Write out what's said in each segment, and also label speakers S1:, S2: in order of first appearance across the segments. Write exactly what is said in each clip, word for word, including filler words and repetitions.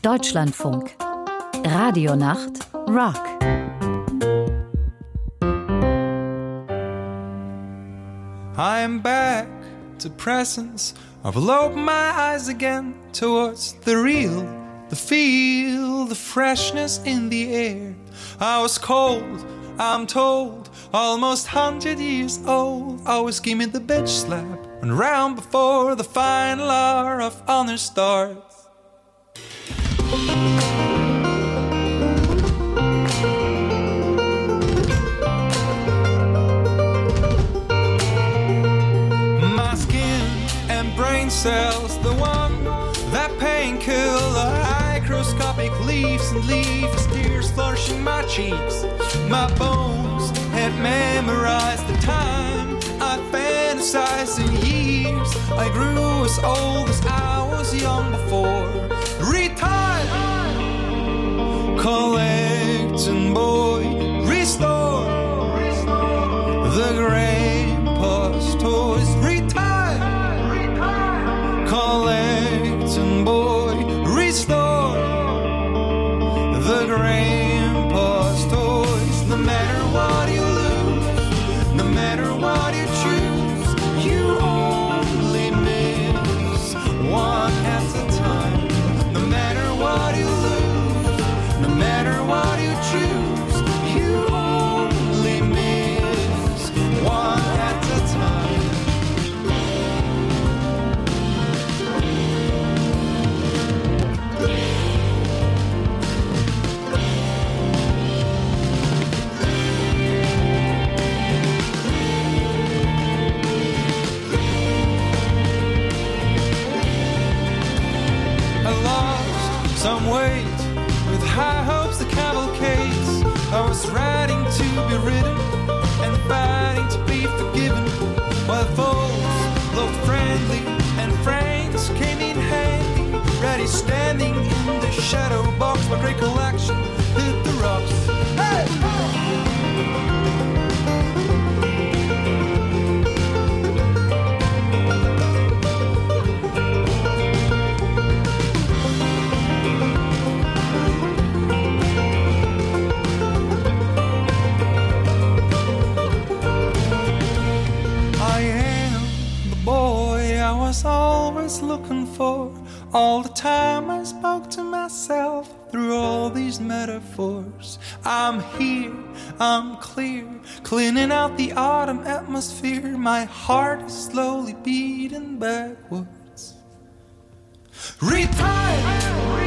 S1: Deutschlandfunk. Radionacht Rock.
S2: I'm back to presence. I will open my eyes again towards the real, the feel, the freshness in the air. I was cold, I'm told, almost hundred years old. Always give me the bitch slap and round before the final hour of honor starts. My skin and brain cells, the one that painkiller, microscopic leaves and leaves, tears flushing my cheeks. My bones had memorized the time I fantasized in years. I grew as old as I was young before. Retired, collecting boy, restore the grandpa's toys. Retired, collecting boy, restore the grandpa's toys. No matter what you lose, no matter what you choose, you only miss one at a time. No matter what you lose, no matter what you choose, you only miss one at a time. I lost some weight with high hopes, the cavalcades. I was riding to be ridden and fighting to be forgiven, while foes looked friendly and friends came in handy, ready standing in the shadow box. My recollection hit the rocks. Hey! I was always looking for. All the time I spoke to myself through all these metaphors. I'm here, I'm clear, cleaning out the autumn atmosphere. My heart is slowly beating backwards. Retired,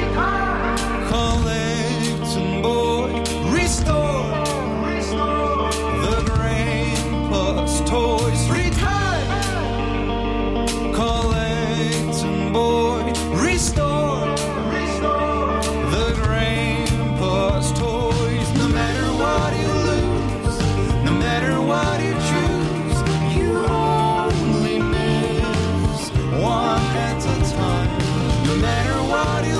S2: collecting boy, restore, restore the grandpa's toys. Retired, collecting boy, restore, restore the grandpa's toys. No matter what you lose, no matter what you choose, you only miss one at a time. No matter what you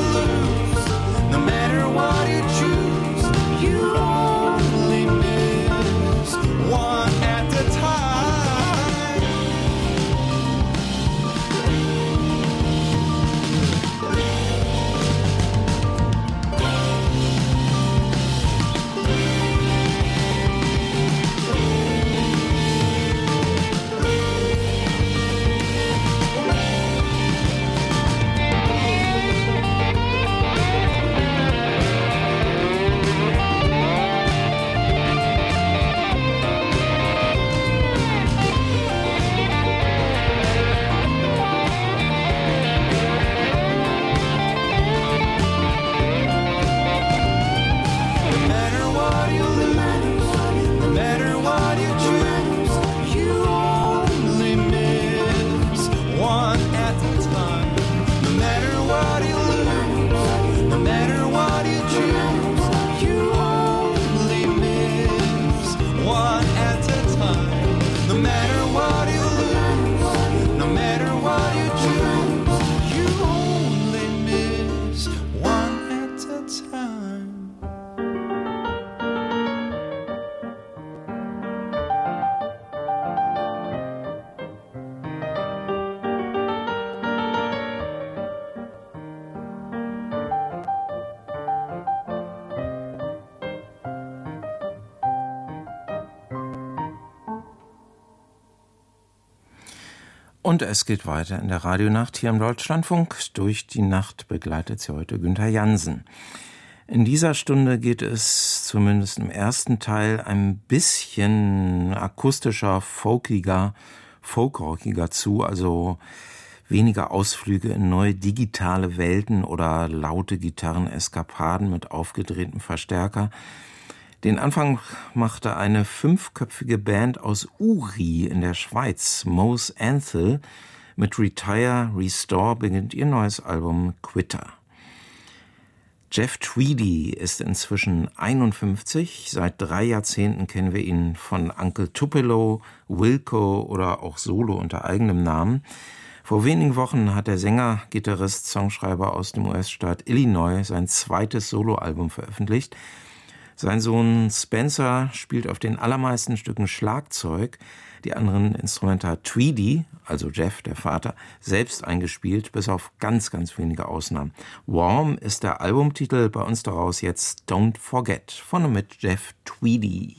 S3: Und es geht weiter in der Radionacht hier im Deutschlandfunk. Durch die Nacht begleitet sie heute Günther Jansen. In dieser Stunde geht es zumindest im ersten Teil ein bisschen akustischer, folkiger, folkrockiger zu, also weniger Ausflüge in neue digitale Welten oder laute Gitarreneskapaden mit aufgedrehtem Verstärker. Den Anfang machte eine fünfköpfige Band aus Uri in der Schweiz, Mos Anthel. Mit Retire, Restore beginnt ihr neues Album Quitter. Jeff Tweedy ist inzwischen einundfünfzig. Seit drei Jahrzehnten kennen wir ihn von Uncle Tupelo, Wilco oder auch solo unter eigenem Namen. Vor wenigen Wochen hat der Sänger, Gitarrist, Songschreiber aus dem U S-Staat Illinois sein zweites Soloalbum veröffentlicht. Sein Sohn Spencer spielt auf den allermeisten Stücken Schlagzeug. Die anderen Instrumente hat Tweedy, also Jeff, der Vater, selbst eingespielt, bis auf ganz, ganz wenige Ausnahmen. Warm ist der Albumtitel, bei uns daraus jetzt Don't Forget, von und mit Jeff Tweedy.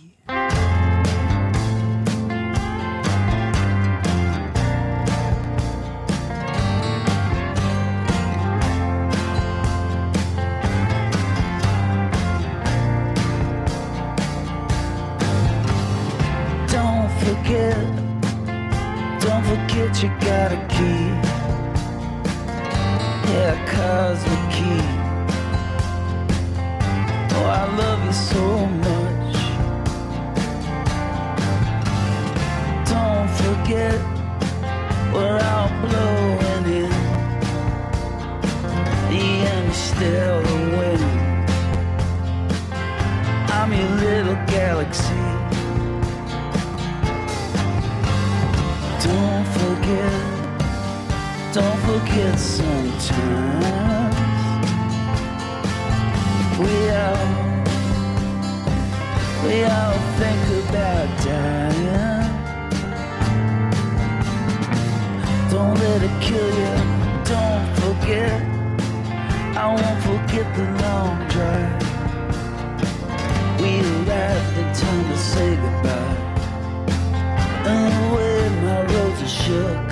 S4: Don't forget you got a key. Yeah, cosmic key. Oh, I love you so much. Don't forget we're out blowing in. And you're still winning. I'm your little galaxy. Don't forget, don't forget sometimes we all, we all think about dying. Don't let it kill you, don't forget, I won't forget the long drive. We arrived in time to say goodbye. And the way my roads are shook,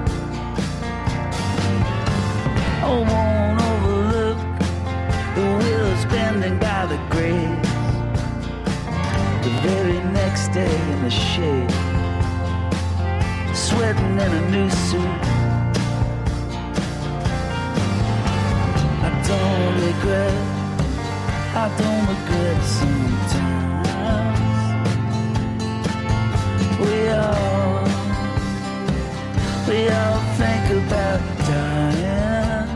S4: I won't overlook the wheels bending by the grave. The very next day in the shade, sweating in a new suit. I don't regret, I don't regret sometimes. We all, we all think about dying.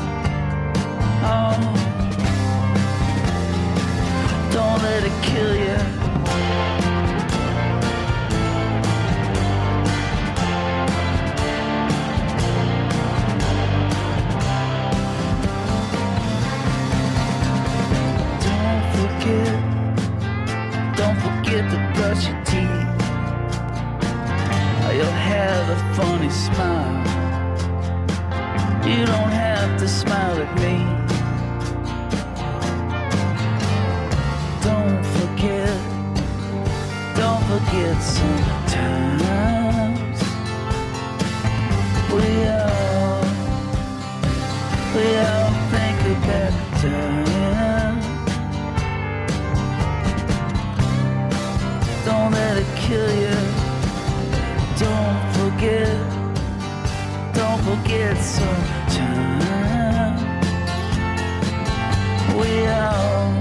S4: Oh, don't let it kill you. Don't forget, don't forget to brush your teeth. You'll have a funny smile. You don't have to smile at me. Don't forget, don't forget sometimes we all, we all think about dying. Don't let it kill you. Don't forget, don't forget sometimes we all,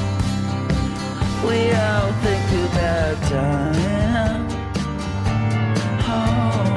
S4: we all think about dying. Oh.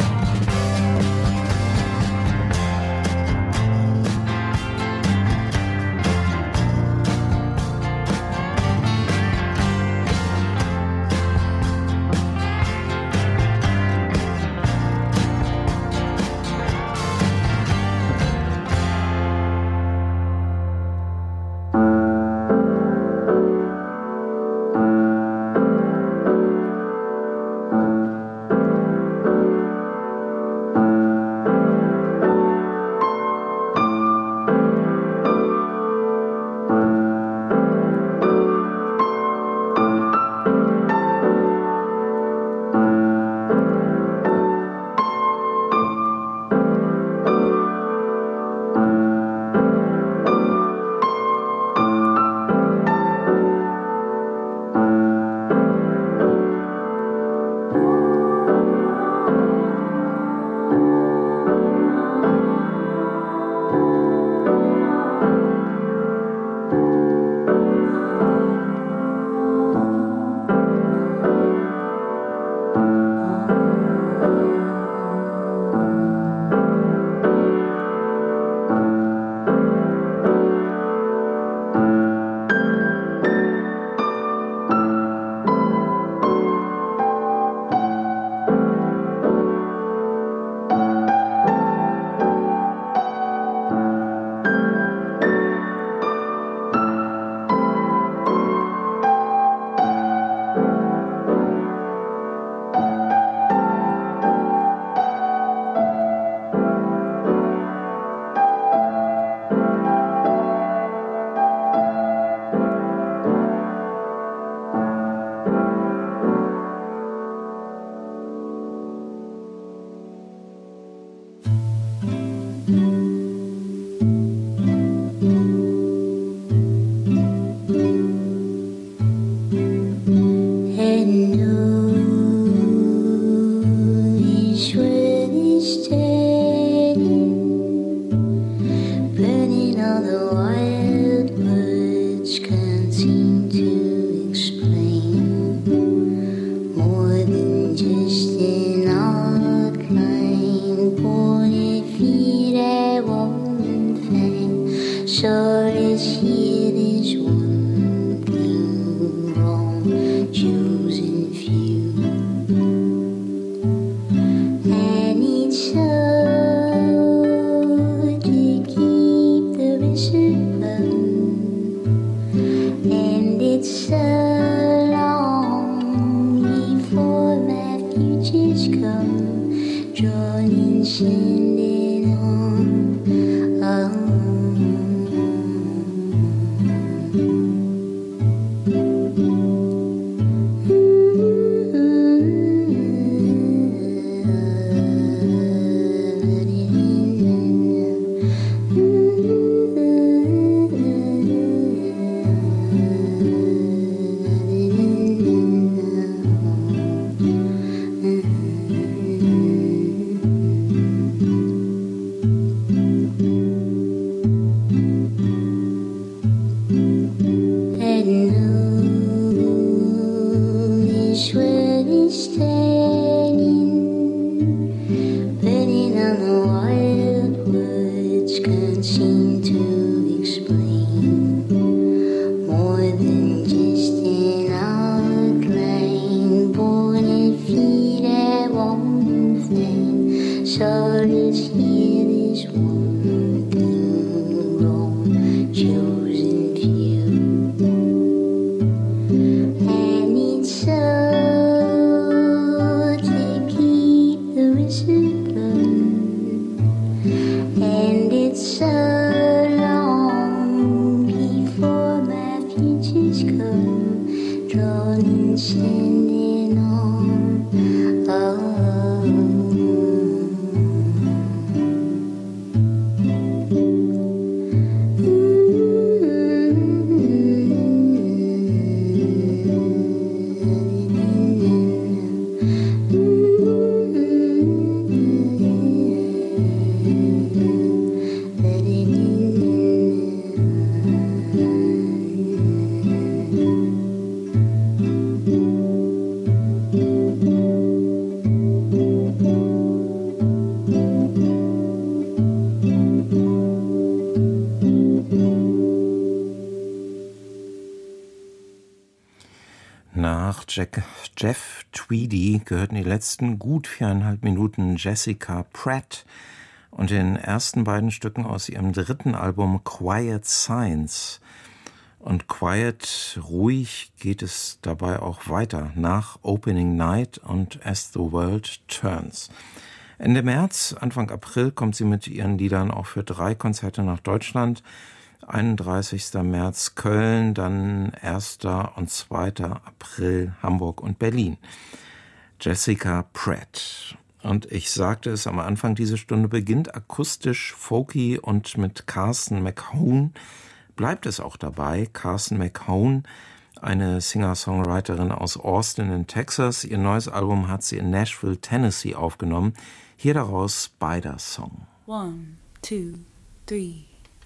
S3: Nach Jack, Jeff Tweedy gehörten die letzten gut viereinhalb Minuten Jessica Pratt und den ersten beiden Stücken aus ihrem dritten Album Quiet Signs. Und quiet, ruhig geht es dabei auch weiter nach Opening Night und As the World Turns. Ende März, Anfang April kommt sie mit ihren Liedern auch für drei Konzerte nach Deutschland. einunddreißigster März Köln, dann erster und zweiter April Hamburg und Berlin. Jessica Pratt. Und ich sagte es am Anfang, diese Stunde beginnt akustisch, folky und mit Carson McHone bleibt es auch dabei. Carson McHone, eine Singer-Songwriterin aus Austin in Texas. Ihr neues Album hat sie in Nashville, Tennessee aufgenommen. Hier daraus Spider Song.
S5: One, two, three.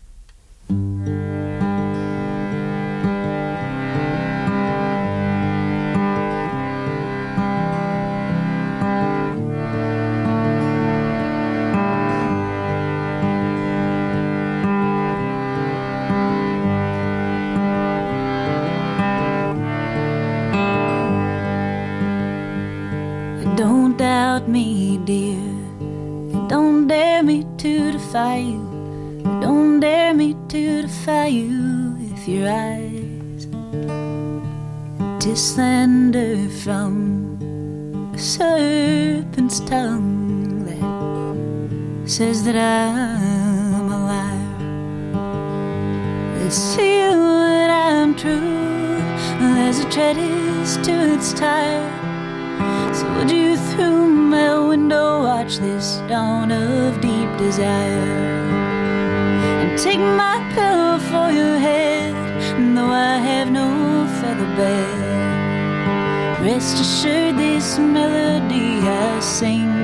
S6: Don't doubt me, dear. Don't dare me to defy you. Don't dare me to defy you with your eyes. 'Tis slander from a serpent's tongue that says that I'm a liar. Let's see that I'm true as a treatise to its tire. So would you through my window watch this dawn of deep desire? And take my pillow for your head, though I have no feather bed. Rest assured this melody I sing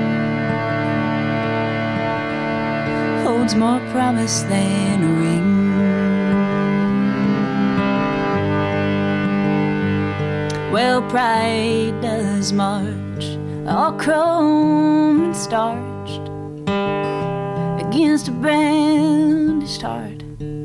S6: holds more promise than a ring. Well, pride does march, all chrome and starched, against a brandished heart.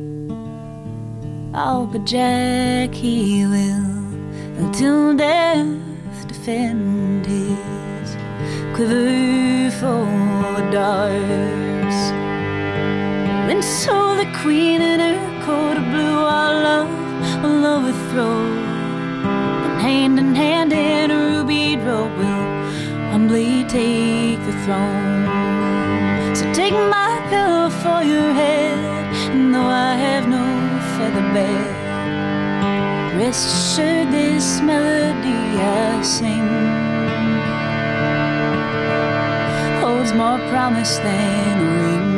S6: Oh, but Jack, he will, till death, defend his quiver full of darts. Then so the queen in her coat of blue, our love will overthrow. Hand in hand in a ruby robe will humbly take the throne. So take my pillow for your head, and though I have no feather bed, rest assured this melody I sing holds more promise than a ring.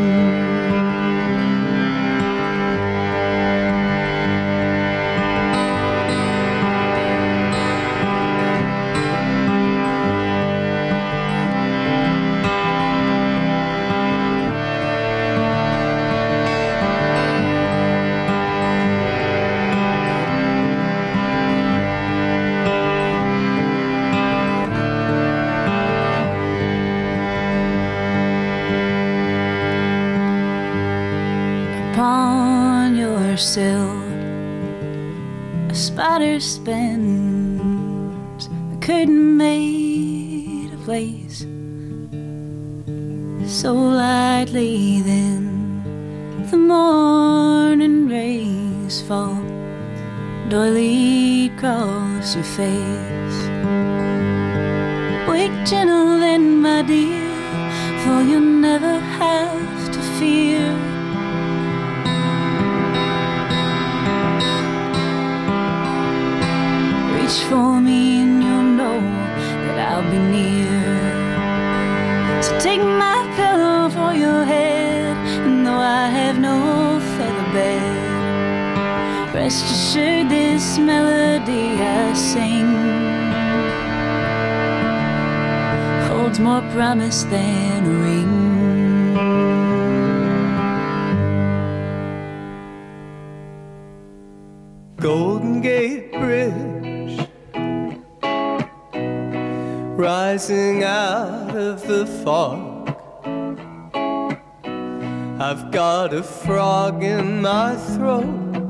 S6: Sill, a spider spins a curtain made of lace, so lightly then the morning rays fall doily across your face. Wake gentle then, my dear, for you'll never have to fear. wish for me and you'll know that I'll be near. So take my pillow for your head, and though I have no feather bed, rest assured this melody I sing holds more promise than a ring.
S7: Golden Gate Bridge, rising out of the fog. I've got a frog in my throat.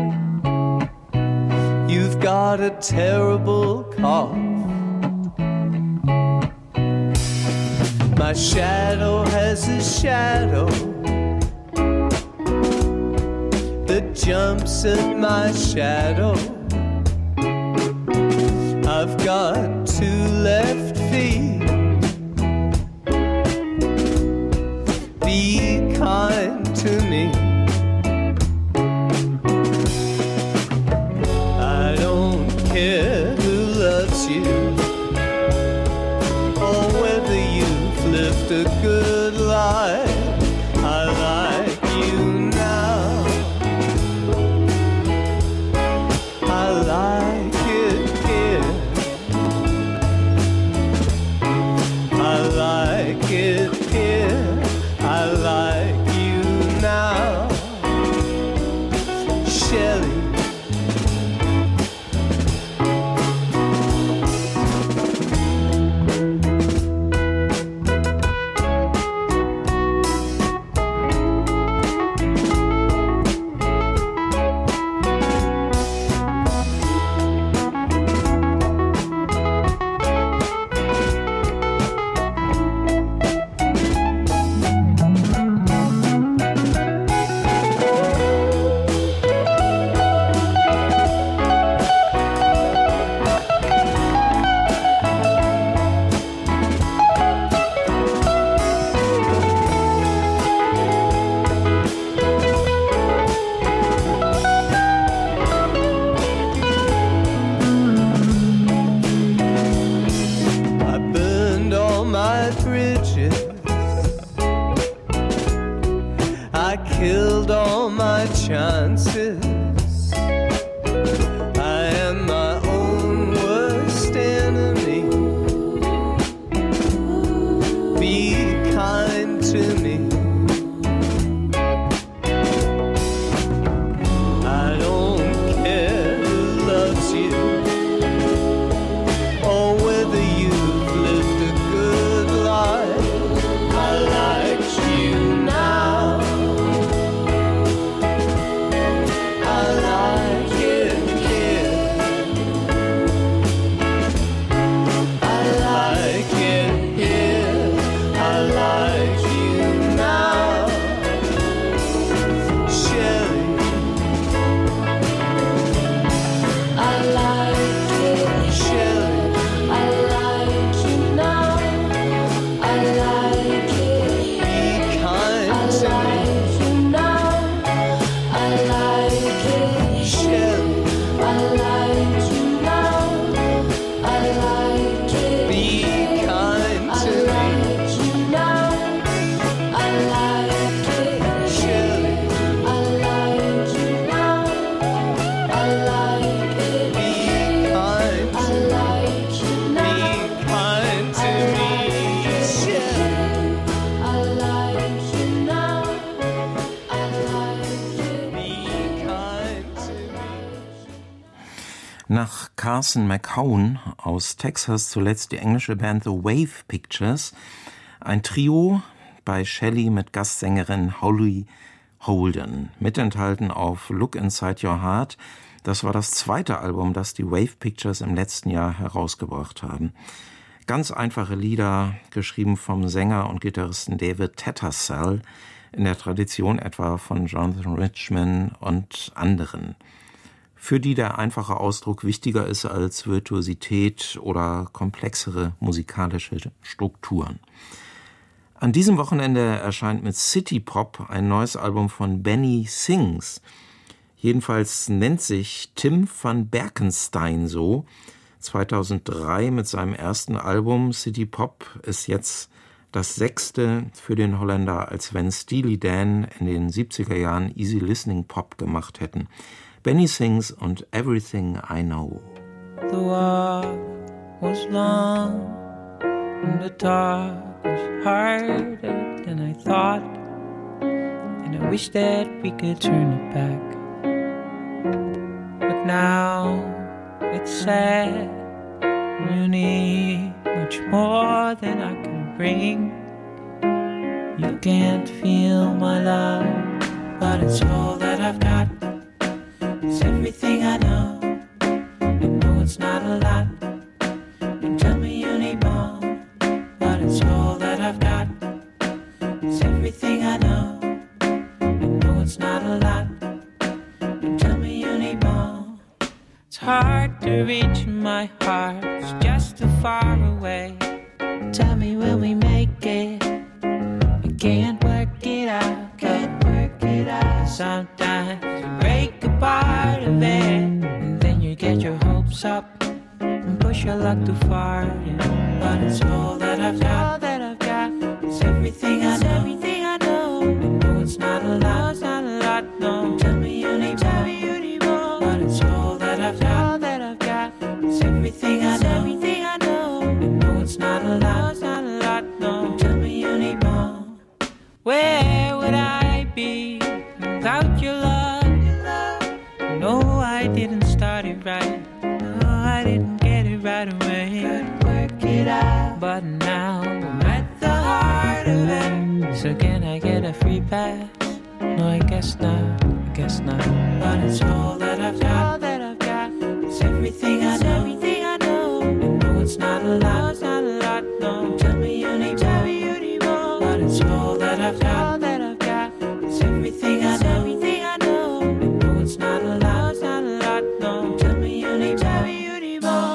S7: You've got a terrible cough. My shadow has a shadow that jumps at my shadow. I've got two left feet. Be kind to me. I don't care who loves you or whether you've lived a good life. I like you now. I like it here. I like it here. I like you now. Shelley.
S3: Nach Carson McCown aus Texas zuletzt die englische Band The Wave Pictures, ein Trio bei Shelley mit Gastsängerin Holly Holden, mitenthalten auf Look Inside Your Heart. Das war das zweite Album, das die Wave Pictures im letzten Jahr herausgebracht haben. Ganz einfache Lieder, geschrieben vom Sänger und Gitarristen David Tattersall, in der Tradition etwa von Jonathan Richman und anderen, für die der einfache Ausdruck wichtiger ist als Virtuosität oder komplexere musikalische Strukturen. An diesem Wochenende erscheint mit City Pop ein neues Album von Benny Sings. Jedenfalls nennt sich Tim van Berkenstein so. zweitausenddrei mit seinem ersten Album City Pop ist jetzt das sechste für den Holländer, als wenn Steely Dan in den siebziger Jahren Easy Listening Pop gemacht hätten. Benny Sings und Everything I Know.
S4: The walk was long and the talk was harder than I thought, and I wish that we could turn it back. But now it's sad. You need much more than I can bring. You can't feel my love, but it's all that I've got. It's everything I know. I know it's not a lot. You tell me you need more, but it's all that I've got. It's everything I know. I know it's not a lot. You tell me you need more. It's hard to reach my heart. It's just too far away. Tell me when we make it. I can't work it out. Can't work it out. Sometimes you break a part of it, and then you get your hopes up and push your luck too far. Yeah. But it's all that I've got. All that I've got. It's everything I know. Everything I know. I know it's not a lot. It's not a lot. No. Tell me you need. Tell me you need more. But it's all that I've got. All that I've got. It's everything I know. Everything I know. I know it's not a lot. It's not a lot. No. Tell me you need more. Where would I be without your love? No, I didn't start it right. No, I didn't get it right away. Couldn't work it out. But now I'm at the heart of it. So can I get a free pass? No, I guess not. I guess not. But it's all that I've got. All that I've got. It's everything I know. Everything I know. I know it's not a lot. It's not a lot. No. Tell me you need. Tell me you need more. But it's all that I've got. All that I've got. It's everything I know. Everything I know. I know it's not a lot. It's not a lot. No. Tell me you need. Tell me you need more.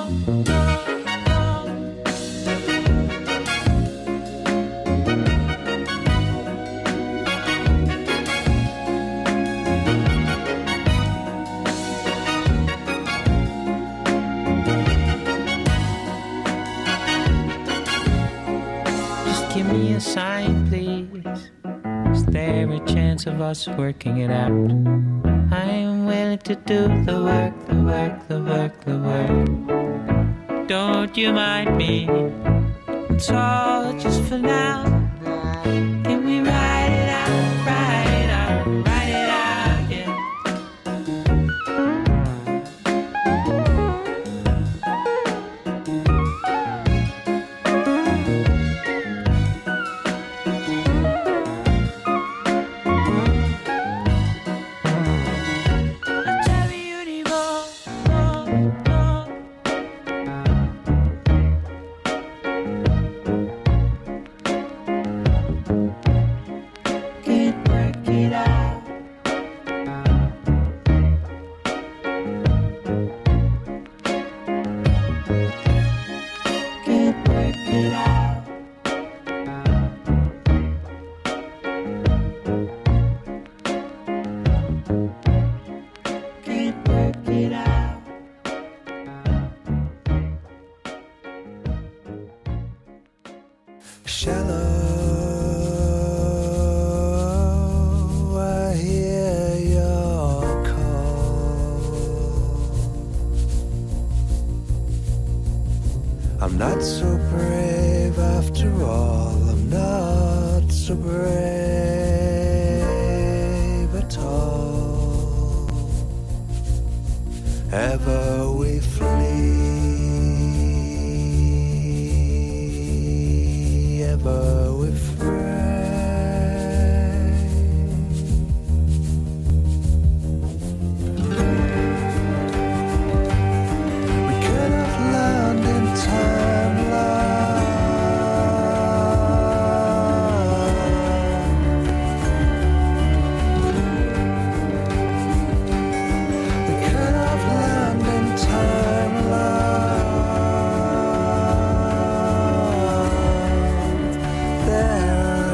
S4: Give me a sign, please. Is there a chance of us working it out? I am willing to do the work, the work, the work, the work. Don't you mind me? It's all just for now. Can we write it out, write it out, write it out, yeah.
S2: I'm not so brave after all. I'm not so brave at all. Ever we flee, ever we fray. We could have learned in time, love. We could have learned in time, love. There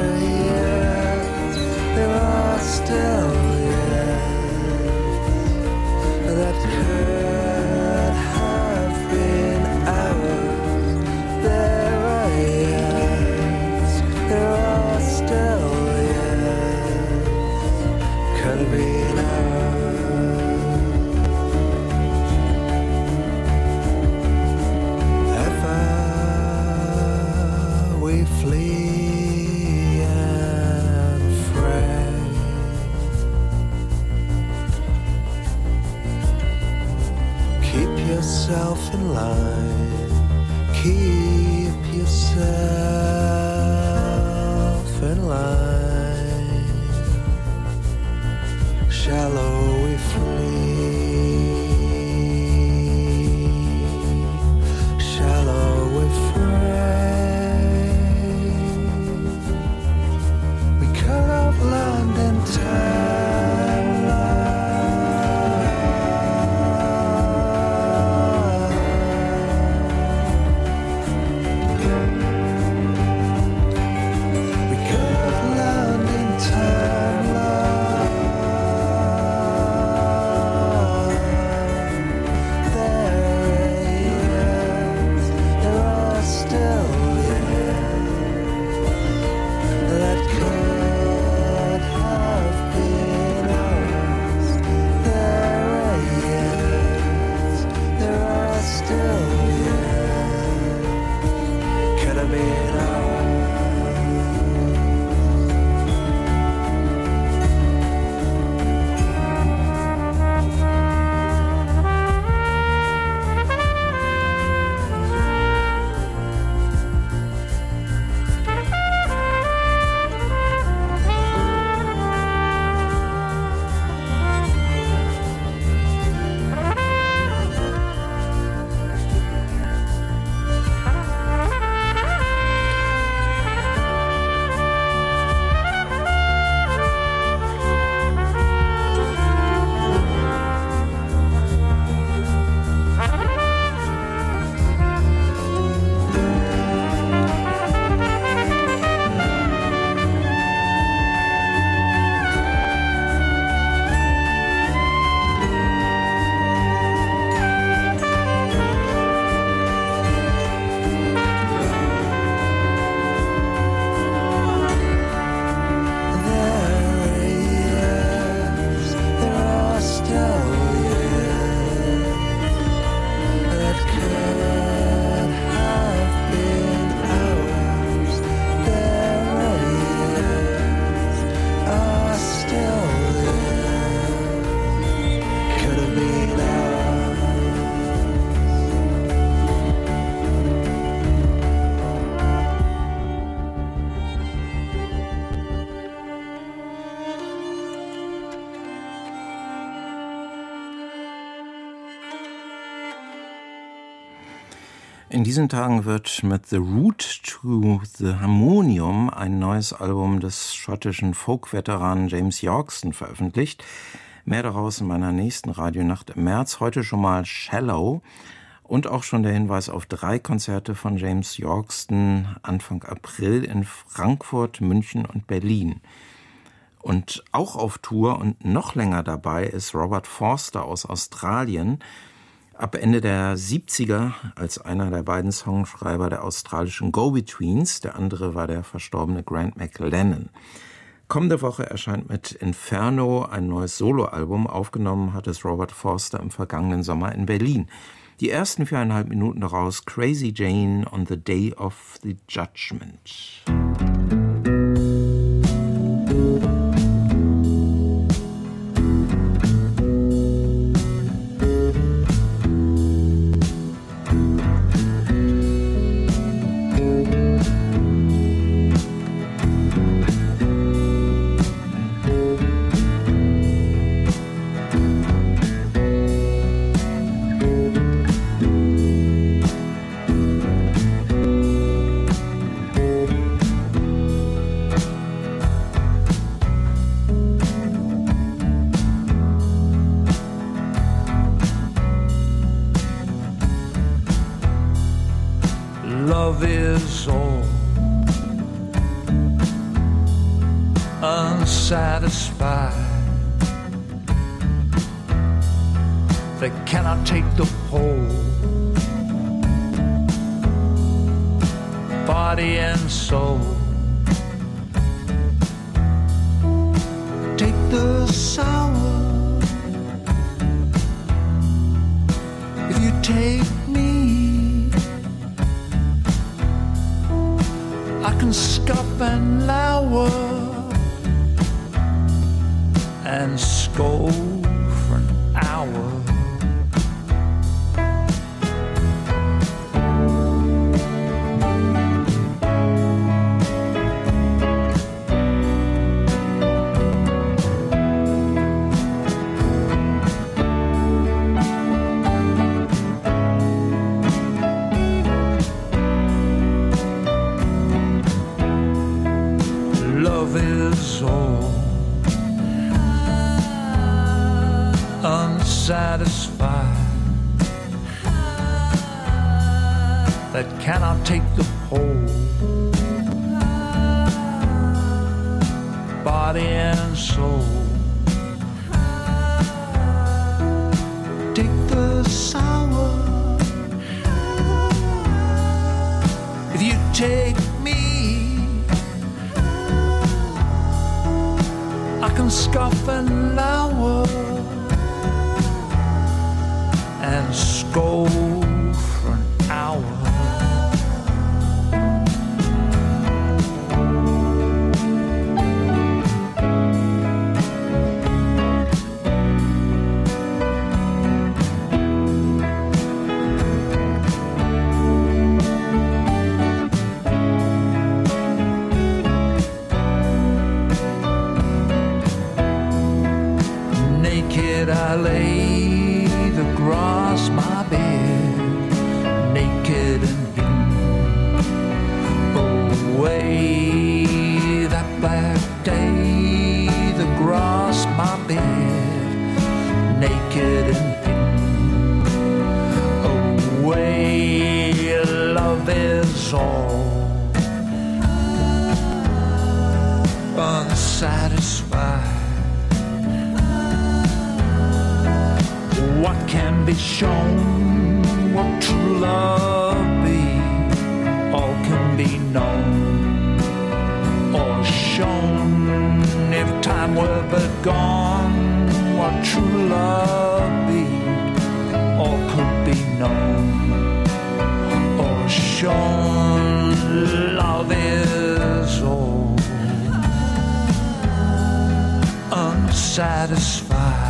S2: Keep yourself in line. Keep yourself in line. Shallow we flee. Shallow we fray. We cut off land and
S3: In diesen Tagen wird mit The Route to the Harmonium ein neues Album des schottischen Folk-Veteranen James Yorkston veröffentlicht. Mehr daraus in meiner nächsten Radionacht im März. Heute schon mal Shallow und auch schon der Hinweis auf drei Konzerte von James Yorkston Anfang April in Frankfurt, München und Berlin. Und auch auf Tour und noch länger dabei ist Robert Forster aus Australien. Ab Ende der siebziger als einer der beiden Songschreiber der australischen Go-Betweens. Der andere war der verstorbene Grant McLennan. Kommende Woche erscheint mit Inferno ein neues Soloalbum. Aufgenommen hat es Robert Forster im vergangenen Sommer in Berlin. Die ersten viereinhalb Minuten daraus Crazy Jane on the Day of the Judgment.
S8: Love is all unsatisfied. They cannot take the whole body and soul. Take the sour if you take me. I can scoff and lower and scold for an hour. that cannot take the whole. Body and soul. Take the sour. If you take me, I can scoff an hour and scold for an hour. I lay across my bed, naked and hidden away. That black day, the grass my bed, naked and hidden away. Love is all unsatisfied. What can be shown, what true love be, all can be known or shown. If time were but gone, what true love be, all could be known or shown. Love is all unsatisfied.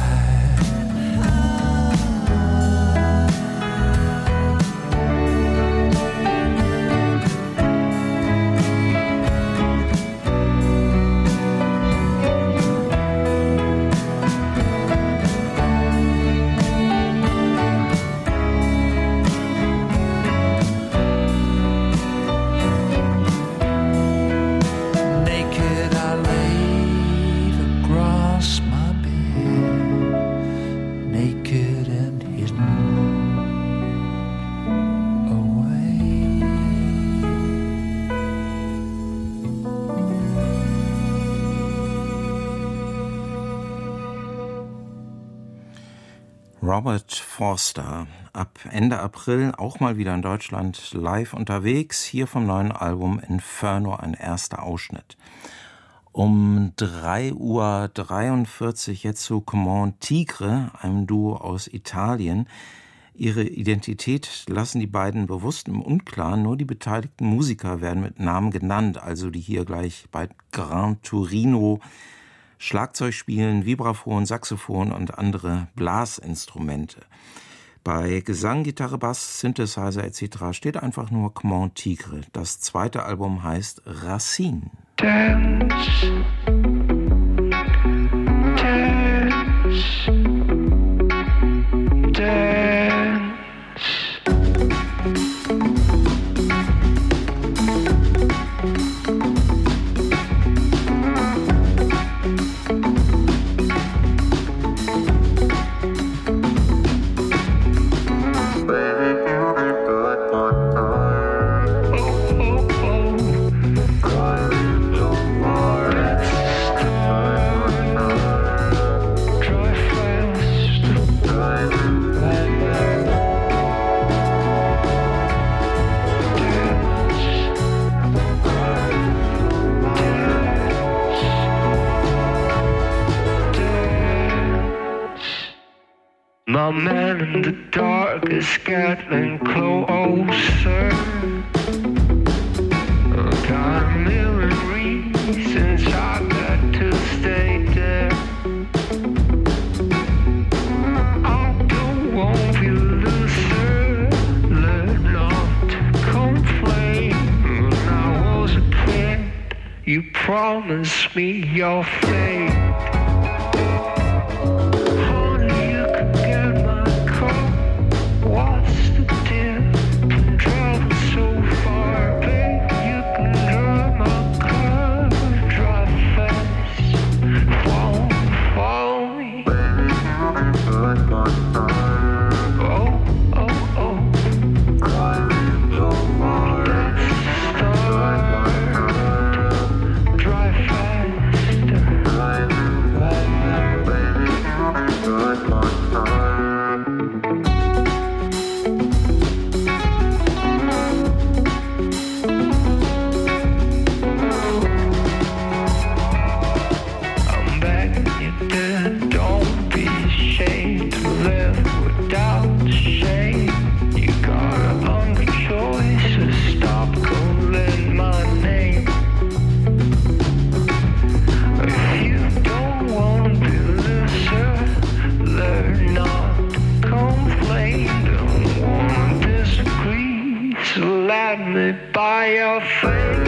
S3: Robert Forster, ab Ende April auch mal wieder in Deutschland live unterwegs, hier vom neuen Album Inferno ein erster Ausschnitt. Um drei Uhr dreiundvierzig jetzt zu Comment Tigre, einem Duo aus Italien. Ihre Identität lassen die beiden bewusst im Unklaren, nur die beteiligten Musiker werden mit Namen genannt, also die hier gleich bei Gran Torino Schlagzeug spielen, Vibraphon, Saxophon und andere Blasinstrumente. Bei Gesang, Gitarre, Bass, Synthesizer et cetera steht einfach nur Comment Tigre. Das zweite Album heißt Racine.
S9: Dance, dance, dance. My man in the dark is getting closer. I got a million reasons I got to stay there. I don't want you to loser, learn not to complain. When I was a kid, you promised me your fate.
S2: Oh, oh, oh.
S9: me by your face.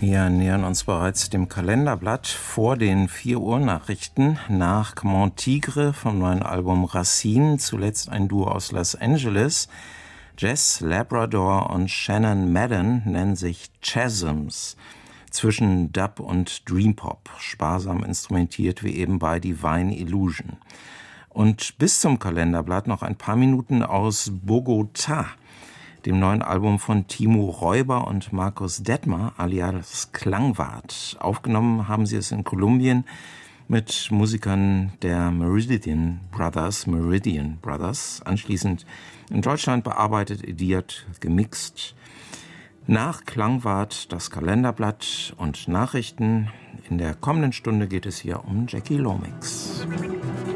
S3: Wir nähern uns bereits dem Kalenderblatt vor den vier Uhr Nachrichten. Nach Montigre vom neuen Album Racine, zuletzt ein Duo aus Los Angeles. Jess Labrador und Shannon Madden nennen sich Chasms. Zwischen Dub und Dreampop, sparsam instrumentiert wie eben bei Divine Illusion. Und bis zum Kalenderblatt noch ein paar Minuten aus Bogotá, dem neuen Album von Timo Räuber und Markus Detmer alias Klangwart. Aufgenommen haben sie es in Kolumbien mit Musikern der Meridian Brothers, Meridian Brothers, anschließend in Deutschland bearbeitet, ediert, gemixt. Nach Klangwart das Kalenderblatt und Nachrichten. In der kommenden Stunde geht es hier um Jackie Lomax.